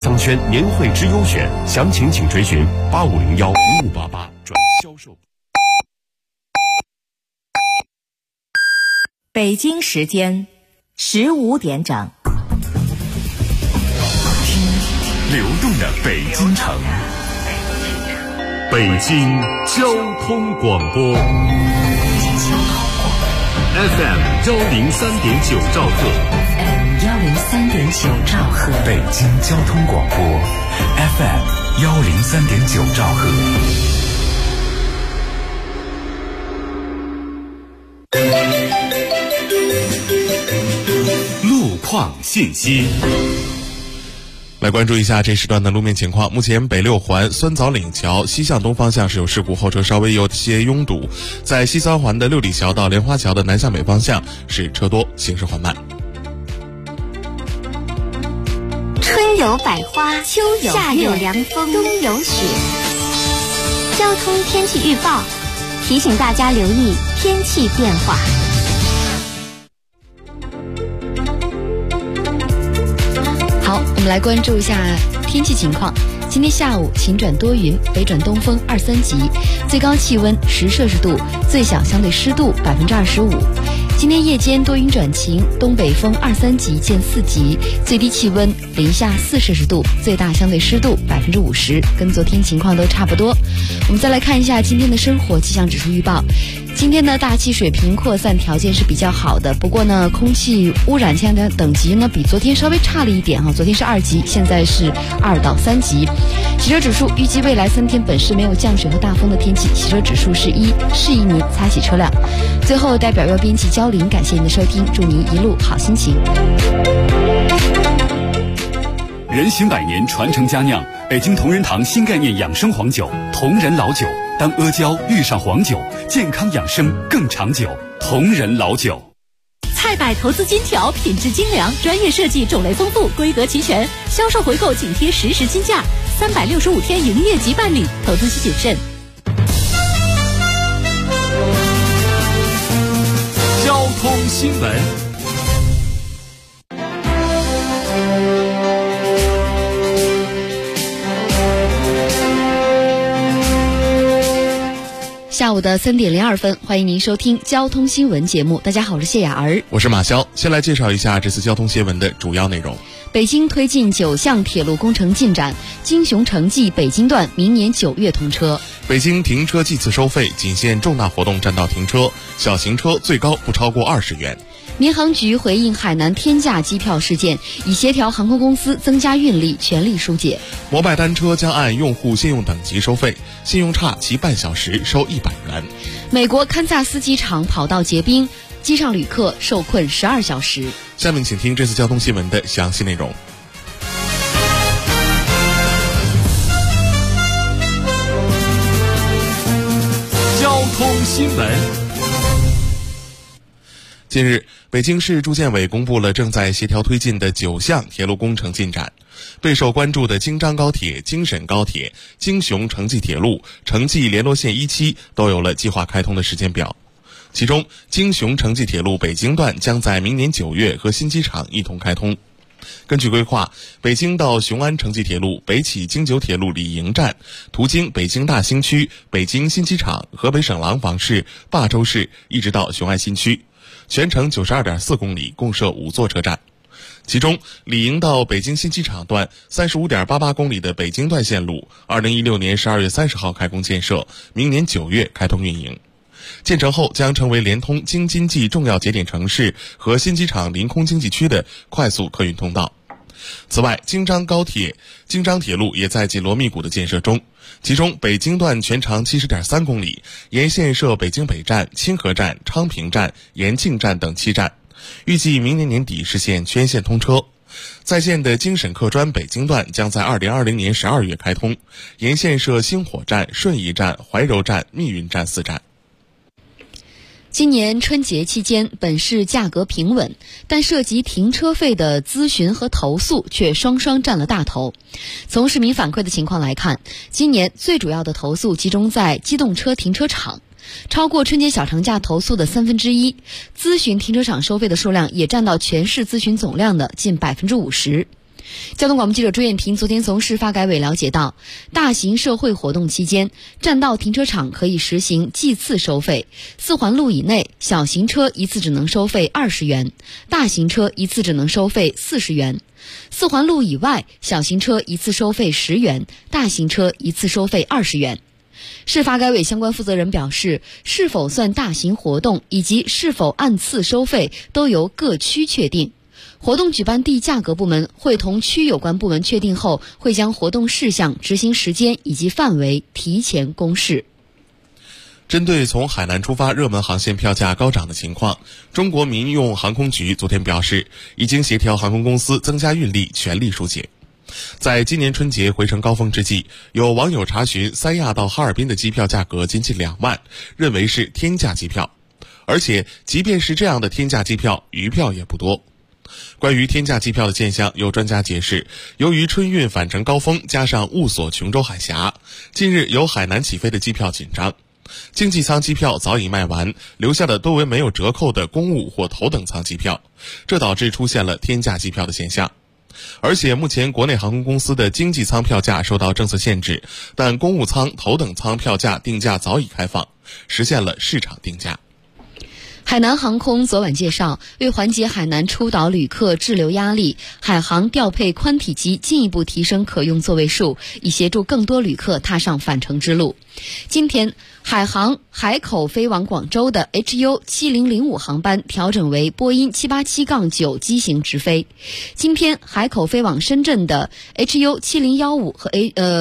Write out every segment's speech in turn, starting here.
商圈年会之优选，详情请垂询85015588转销售。 北京时间15点整。 流动的北京城，北京交通广播 FM 103.9兆赫 103.9兆赫， 北京交通广播 FM 103.9兆赫。 路况信息。 来关注一下这时段的路面情况。目前北六环酸枣岭桥西向东方向是有事故，后车稍微有些拥堵。在西三环的六里桥到莲花桥的南向北方向是车多，行驶缓慢。 春有百花，秋有夏有凉风，冬有雪。交通天气预报提醒大家留意天气变化。 好，我们来关注一下天气情况。今天下午晴转多云，北转东风2-3级，最高气温10摄氏度，最小相对湿度25%。今天夜间多云转晴，东北风2-3级见4级，最低气温零下4摄氏度，最大相对湿度50%，跟昨天情况都差不多。我们再来看一下今天的生活气象指数预报。今天的大气水平扩散条件是比较好的，不过呢，空气污染现在的等级呢比昨天稍微差了一点哈，昨天是2级，现在是2到3级。洗车指数预计未来3天本市没有降水和大风的天气，洗车指数是1，适宜您擦洗车辆。最后，代表编辑焦林感谢您的收听，祝您一路好心情。 人行百年，传承佳酿，北京同仁堂新概念养生黄酒，同仁老酒。当阿胶遇上黄酒，健康养生更长久。同仁老酒。 菜百投资金条，品质精良，专业设计，种类丰富，规格齐全，销售回购紧贴实时金价，365天营业即办理，投资需谨慎。 交通新闻。 下午的3点02分，欢迎您收听交通新闻节目。大家好，我是谢雅儿， 我是马潇。先来介绍一下这次交通新闻的主要内容。 北京推进9项铁路工程进展，京雄城际北京段明年9月通车。 北京停车计次收费仅限重大活动占道停车，小型车最高不超过20元。 民航局回应海南天价机票事件，已协调航空公司增加运力，全力疏解。 摩拜单车将按用户信用等级收费，信用差骑半小时收100元。 美国堪萨斯机场跑道结冰，机上旅客受困12小时。 下面请听这次交通新闻的详细内容。 交通新闻。 近日，北京市住建委公布了正在协调推进的9项铁路工程进展。备受关注的京张高铁、京沈高铁、京雄城际铁路、城际联络线1期都有了计划开通的时间表。其中，京雄城际铁路北京段将在明年9月和新机场一同开通。根据规划，北京到雄安城际铁路北起京九铁路李营站，途经北京大兴区、北京新机场、河北省廊坊市、霸州市，一直到雄安新区。全程92.4公里，共设5座车站。其中，李营到北京新机场段35.88公里的北京段线路，2016年12月30号开工建设，明年9月开通运营。建成后将成为连通京津冀重要节点城市和新机场临空经济区的快速客运通道。此外，京张高铁、京张铁路也在紧锣密鼓的建设中，其中北京段全长70.3公里，沿线设北京北站、清河站、昌平站、延庆站等7站，预计明年年底实现全线通车。在建的京沈客专北京段将在2020年12月开通，沿线设星火站、顺义站、怀柔站、密云站4站。 今年春节期间，本市价格平稳，但涉及停车费的咨询和投诉却双双占了大头。从市民反馈的情况来看，今年最主要的投诉集中在机动车停车场，超过春节小长假投诉的1/3，咨询停车场收费的数量也占到全市咨询总量的近50%。 交通广播记者朱艳婷昨天从市发改委了解到，大型社会活动期间，占道停车场可以实行计次收费，4环路以内小型车一次只能收费20元，大型车一次只能收费40元；4环路以外小型车一次收费10元，大型车一次收费20元。市发改委相关负责人表示，是否算大型活动以及是否按次收费都由各区确定。活动举办地价格部门会同区有关部门确定后，会将活动事项、执行时间以及范围提前公示。 针对从海南出发热门航线票价高涨的情况，中国民用航空局昨天表示，已经协调航空公司增加运力，全力疏解。在今年春节回程高峰之际，有网友查询三亚到哈尔滨的机票价格仅2万，认为是天价机票，而且即便是这样的天价机票，余票也不多。关于天价机票的现象，有专家解释，由于春运返程高峰加上雾锁琼州海峡，近日由海南起飞的机票紧张，经济舱机票早已卖完，留下的多为没有折扣的公务或头等舱机票，这导致出现了天价机票的现象。而且目前国内航空公司的经济舱票价受到政策限制，但公务舱、头等舱票价定价早已开放，实现了市场定价。 海南航空昨晚介绍，为缓解海南出岛旅客滞留压力，海航调配宽体机，进一步提升可用座位数，以协助更多旅客踏上返程之路。今天，海航海口飞往广州的 HU7005 航班调整为波音787-9机型直飞。今天，海口飞往深圳的 HU7015 和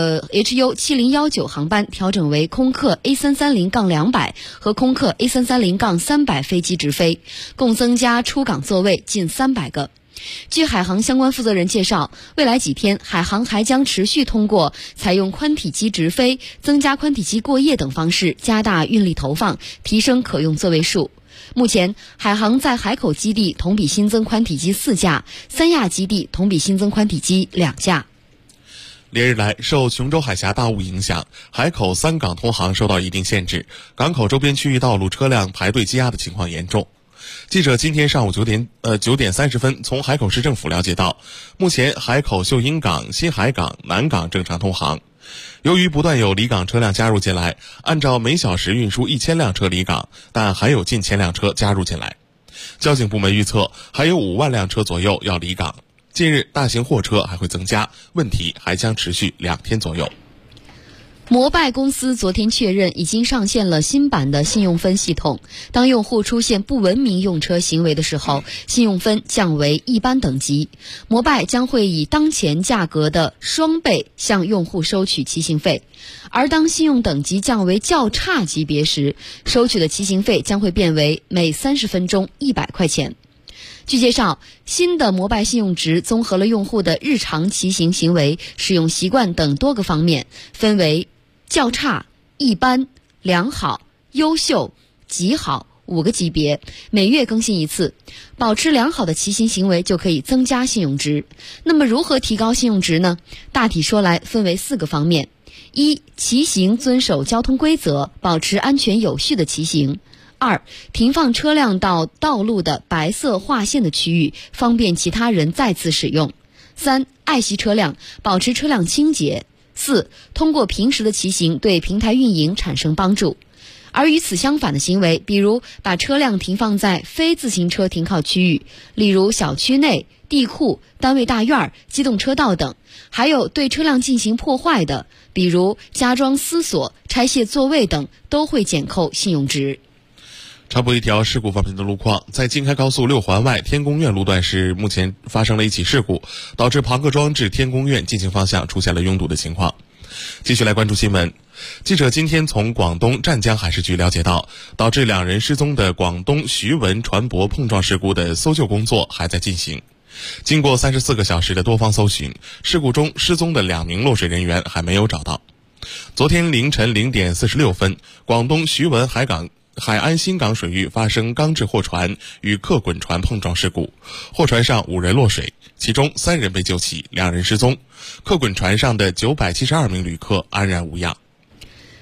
HU7019 航班调整为空客 A330-200 和空客 A330-300飞机直飞，共增加出港座位近300个。据海航相关负责人介绍，未来几天海航还将持续通过采用宽体机直飞、增加宽体机过夜等方式，加大运力投放，提升可用座位数。目前，海航在海口基地同比新增宽体机4架，三亚基地同比新增宽体机2架。 连日来，受琼州海峡大雾影响，海口3港通航受到一定限制，港口周边区域道路车辆排队积压的情况严重。记者今天上午9点30分从海口市政府了解到，目前海口秀英港、新海港、南港正常通航。由于不断有离港车辆加入进来，按照每小时运输1000辆车离港，但还有近1000辆车加入进来。交警部门预测还有5万辆车左右要离港。近日大型货车还会增加，问题还将持续2天左右。 摩拜公司昨天确认已经上线了新版的信用分系统，当用户出现不文明用车行为的时候，信用分降为一般等级，摩拜将会以当前价格的双倍向用户收取骑行费，而当信用等级降为较差级别时，收取的骑行费将会变为每30分钟100块钱。据介绍，新的摩拜信用值综合了用户的日常骑行行为、使用习惯等多个方面，分为较差、一般、良好、优秀、极好5个级别，每月更新一次。保持良好的骑行行为就可以增加信用值。那么如何提高信用值呢？大体说来分为4个方面：一、骑行遵守交通规则，保持安全有序的骑行；二、停放车辆到道路的白色划线的区域，方便其他人再次使用；三、爱惜车辆，保持车辆清洁；四、通过平时的骑行对平台运营产生帮助。而与此相反的行为，比如把车辆停放在非自行车停靠区域，例如小区内、地库、单位大院、机动车道等，还有对车辆进行破坏的，比如加装丝锁、拆卸座位等，都会减扣信用值。 插播一条事故方面的路况，在京开高速6环外天宫苑路段时，目前发生了一起事故，导致庞各庄至天宫苑进行方向出现了拥堵的情况。继续来关注新闻。记者今天从广东湛江海事局了解到，导致2人失踪的广东徐闻船舶碰撞事故的搜救工作还在进行。经过34个小时的多方搜寻，事故中失踪的2名落水人员还没有找到。昨天凌晨0点46分，广东徐闻海安新港水域发生钢制货船与客滚船碰撞事故，货船上5人落水，其中3人被救起，2人失踪。客滚船上的972名旅客安然无恙。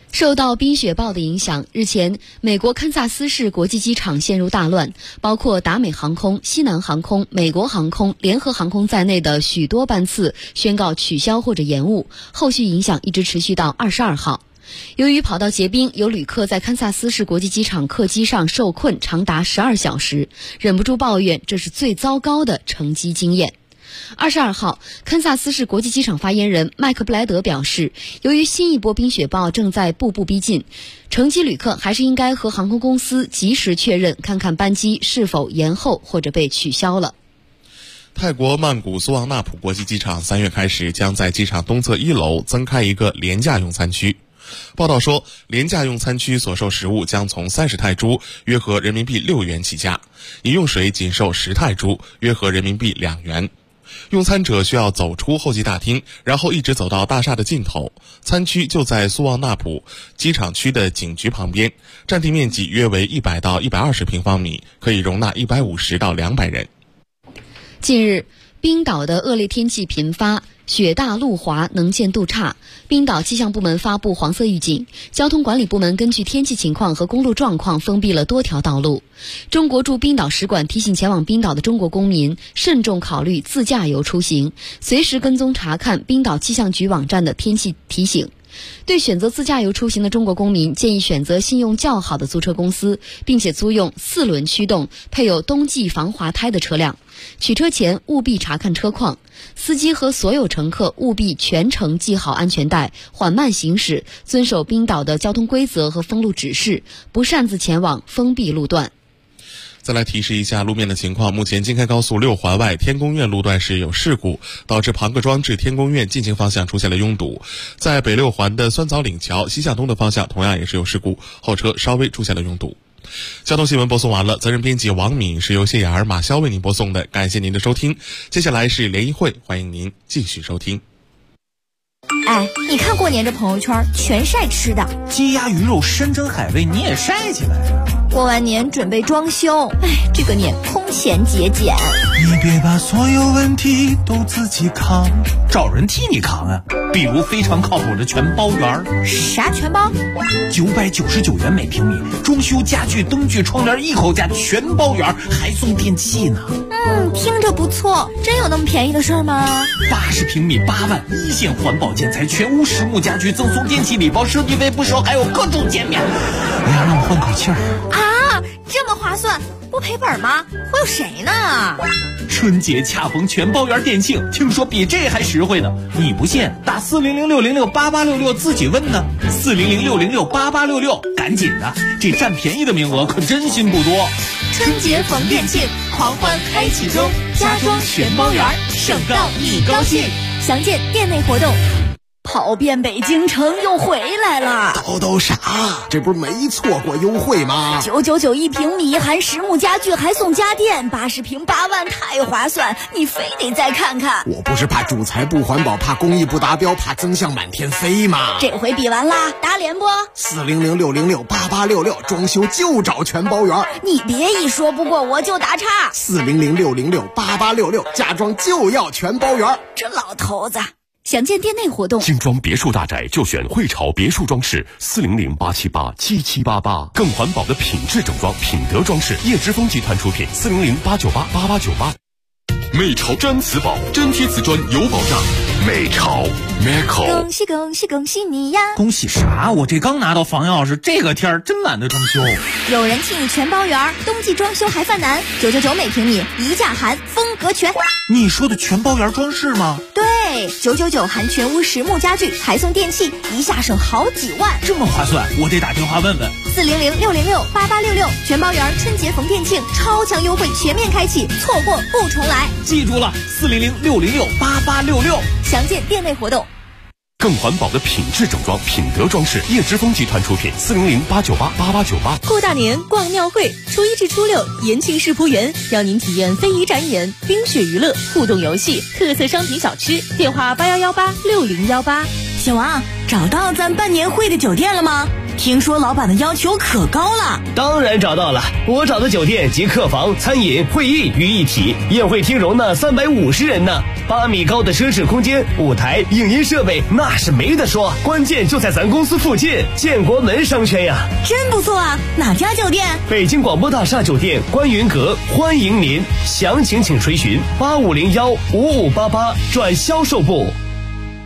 受到冰雪暴的影响，日前，美国堪萨斯市国际机场陷入大乱，包括达美航空、西南航空、美国航空、联合航空在内的许多班次宣告取消或者延误，后续影响一直持续到22号。由于跑道结冰，有旅客在堪萨斯市国际机场客机上受困长达12小时，忍不住抱怨这是最糟糕的乘机经验。22号，堪萨斯市国际机场发言人麦克布莱德表示，由于新一波冰雪暴正在步步逼近，乘机旅客还是应该和航空公司及时确认，看看班机是否延后或者被取消了。 泰国曼谷苏旺纳普国际机场3月开始将在机场东侧1楼增开一个廉价用餐区。报道说，廉价用餐区所售食物将从30泰铢约合人民币6元起价，饮用水仅售10泰铢约合人民币2元。用餐者需要走出候机大厅，然后一直走到大厦的尽头。餐区就在苏旺纳普机场区的警局旁边，占地面积约为100到120平方米，可以容纳150到200人。 近日，冰岛的恶劣天气频发，雪大路滑，能见度差。冰岛气象部门发布黄色预警，交通管理部门根据天气情况和公路状况封闭了多条道路。中国驻冰岛使馆提醒前往冰岛的中国公民慎重考虑自驾游出行，随时跟踪查看冰岛气象局网站的天气提醒。对选择自驾游出行的中国公民，建议选择信用较好的租车公司，并且租用4轮驱动、配有冬季防滑胎的车辆。取车前务必查看车况，司机和所有乘客务必全程系好安全带，缓慢行驶，遵守冰岛的交通规则和封路指示，不擅自前往封闭路段。 再来提示一下路面的情况，目前京开高速6环外天宫苑路段是有事故，导致庞各庄至天宫苑进行方向出现了拥堵。在北6环的酸枣岭桥西向东的方向同样也是有事故，后车稍微出现了拥堵。交通新闻播送完了，责任编辑王敏是由谢雅儿、马潇为您播送的，感谢您的收听。接下来是联谊会，欢迎您继续收听。 哎，你看过年这朋友圈全晒吃的， 鸡鸭鱼肉山珍海味你也晒起来啊！ 过完年准备装修，哎，这个年空前节俭。 你别把所有问题都自己扛，找人替你扛啊！比如非常靠谱的全包园。 啥全包 ？999元每平米，装修家具、灯具、窗帘一口价全包圆，还送电器呢。 听着不错，真有那么便宜的事儿吗 ？80平米8万，一线环保建材，全屋实木家具赠送电器礼包，设计费不收，还有各种减免。哎呀，让我换口气儿啊！这么划算，不赔本吗？忽悠谁呢？ 春节恰逢全包圆店庆，听说比这还实惠呢。你不信，打400-606-8866自己问呢。400-606-8866，赶紧的，这占便宜的名额可真心不多。 春节逢店庆，狂欢开启中，家装全包圆，省到你高兴。详见店内活动。跑遍北京城又回来了， 叨啥？这不是没错过优惠吗 ？999一平米，含实木家具还送家电，80平8万，太划算！你非得再看看。 我不是怕主材不环保，怕工艺不达标，怕增项满天飞吗？ 这回比完啦，打脸不 ？400-606-8866，装修就找全包圆。 你别一说不过我就打岔。 400-606-8866，家装就要全包圆。 这老头子。详见店内活动。 精装别墅大宅就选汇潮别墅装饰，400-878-7788，更环保的品质整装，品德装饰，叶之峰集团出品，400-898-8898。美潮毡瓷宝，真贴瓷砖有保障。美潮 Meco， 恭喜恭喜恭喜你呀！ 恭喜啥？我这刚拿到房钥匙，这个天儿真懒得装修。 有人替你全包圆，冬季装修还犯难，999每平米，一价含，风格全。 你说的全包圆装饰吗？ 对，999含全屋实木家具，还送电器，一下省好几万， 这么划算，我得打电话问问。 400-606-8866，全包圆春节逢店庆，超强优惠全面开启，错过不重来。 记住了，400-606-8866， 详见店内活动。 更环保的品质整装，品德装饰，叶之峰集团出品，400-898-8898。 过大年逛庙会，初1至初6，延庆世仆园邀您体验非遗展演、冰雪娱乐、互动游戏、特色商品小吃。电话8118-6018。 小王，找到咱办年会的酒店了吗？ 听说老板的要求可高了。 当然找到了，我找的酒店集客房、餐饮、会议于一体，宴会厅容纳350人呢，8米高的奢侈空间，舞台、影音设备那是没得说，关键就在咱公司附近，建国门商圈呀。 真不错啊，哪家酒店？ 北京广播大厦酒店观云阁，欢迎您，详情请垂询85015588转销售部。